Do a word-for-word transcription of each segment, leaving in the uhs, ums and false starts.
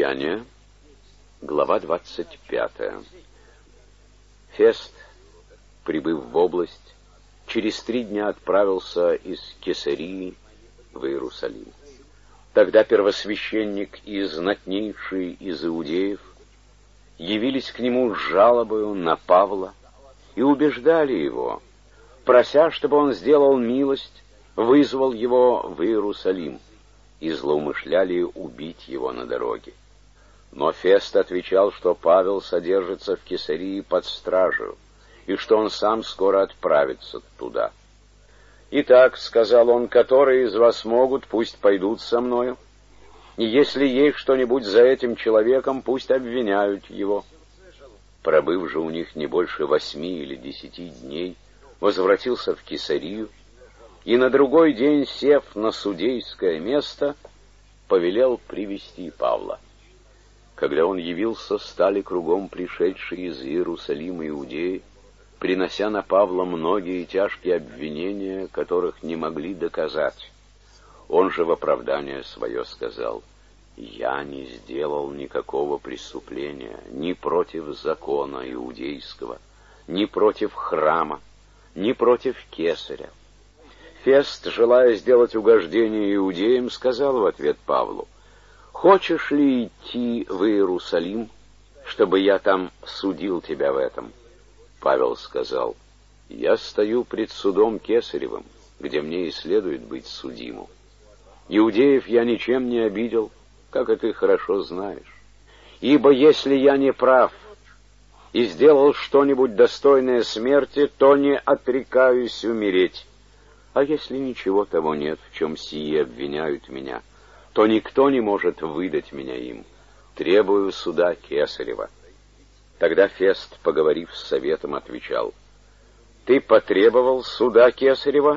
Деяния, глава двадцать пятая. Фест, прибыв в область, через три дня отправился из Кесарии в Иерусалим. Тогда первосвященник и знатнейший из иудеев явились к нему с жалобою на Павла и убеждали его, прося, чтобы он сделал милость, вызвал его в Иерусалим, и злоумышляли убить его на дороге. Но Фест отвечал, что Павел содержится в Кесарии под стражей, и что он сам скоро отправится туда. «Итак, — сказал он, — которые из вас могут, пусть пойдут со мною, и если есть что-нибудь за этим человеком, пусть обвиняют его». Пробыв же у них не больше восьми или десяти дней, возвратился в Кесарию, и на другой день, сев на судейское место, повелел привести Павла. Когда он явился, стали кругом пришедшие из Иерусалима иудеи, принося на Павла многие тяжкие обвинения, которых не могли доказать. Он же в оправдание свое сказал: «Я не сделал никакого преступления ни против закона иудейского, ни против храма, ни против кесаря». Фест, желая сделать угождение иудеям, сказал в ответ Павлу: «Хочешь ли идти в Иерусалим, чтобы я там судил тебя в этом?» Павел сказал: «Я стою пред судом Кесаревым, где мне и следует быть судимым. Иудеев я ничем не обидел, как и ты хорошо знаешь. Ибо если я не прав и сделал что-нибудь достойное смерти, то не отрекаюсь умереть. А если ничего того нет, в чем сие обвиняют меня, то никто не может выдать меня им. Требую суда Кесарева». Тогда Фест, поговорив с советом, отвечал: «Ты потребовал суда Кесарева?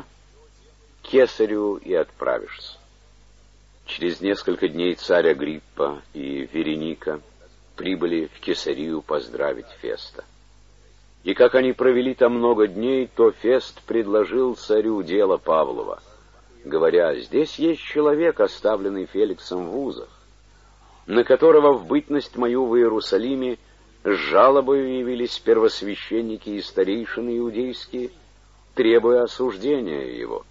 Кесарю и отправишься». Через несколько дней царь Агриппа и Вереника прибыли в Кесарию поздравить Феста. И как они провели там много дней, то Фест предложил царю дело Павлова, говоря: «Здесь есть человек, оставленный Феликсом в узах, на которого в бытность мою в Иерусалиме с жалобою явились первосвященники и старейшины иудейские, требуя осуждения его.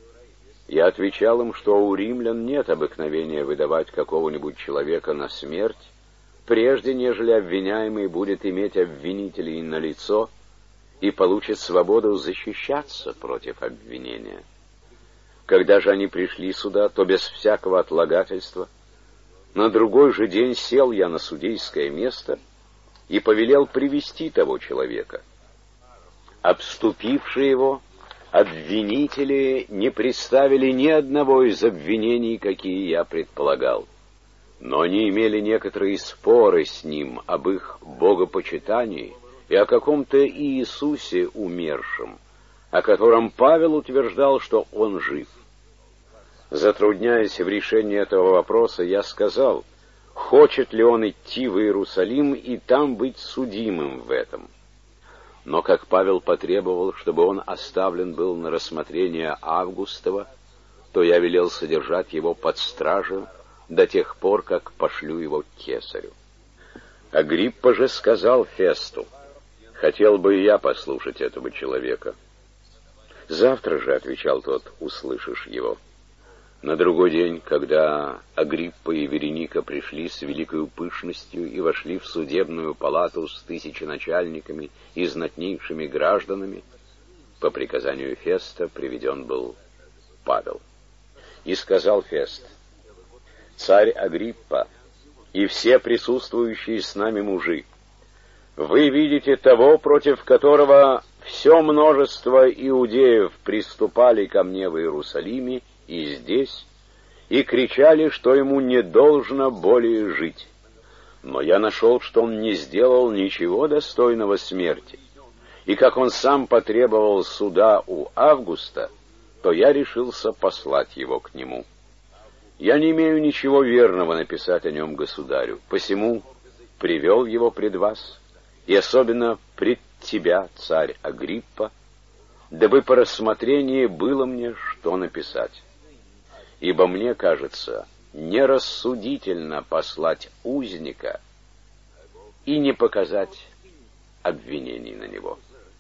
Я отвечал им, что у римлян нет обыкновения выдавать какого-нибудь человека на смерть, прежде нежели обвиняемый будет иметь обвинителей на лицо и получит свободу защищаться против обвинения. Когда же они пришли сюда, то без всякого отлагательства на другой же день сел я на судейское место и повелел привести того человека. Обступившие его, обвинители не представили ни одного из обвинений, какие я предполагал, но они имели некоторые споры с ним об их богопочитании и о каком-то Иисусе умершем, о котором Павел утверждал, что он жив. Затрудняясь в решении этого вопроса, я сказал, хочет ли он идти в Иерусалим и там быть судимым в этом. Но как Павел потребовал, чтобы он оставлен был на рассмотрение Августова, то я велел содержать его под стражей до тех пор, как пошлю его к кесарю. Агриппа же сказал Фесту: «Хотел бы и я послушать этого человека». «Завтра же, — отвечал тот, — услышишь его». На другой день, когда Агриппа и Вереника пришли с великою пышностью и вошли в судебную палату с тысяченачальниками и знатнейшими гражданами, по приказанию Феста приведен был Павел. И сказал Фест: «Царь Агриппа и все присутствующие с нами мужи, вы видите того, против которого все множество иудеев приступали ко мне в Иерусалиме и здесь, и кричали, что ему не должно более жить. Но я нашел, что он не сделал ничего достойного смерти, и как он сам потребовал суда у Августа, то я решился послать его к нему. Я не имею ничего верного написать о нем государю, посему привел его пред вас, и особенно пред тебя, царь Агриппа, дабы по рассмотрении было мне что написать. Ибо мне кажется нерассудительно послать узника и не показать обвинений на него.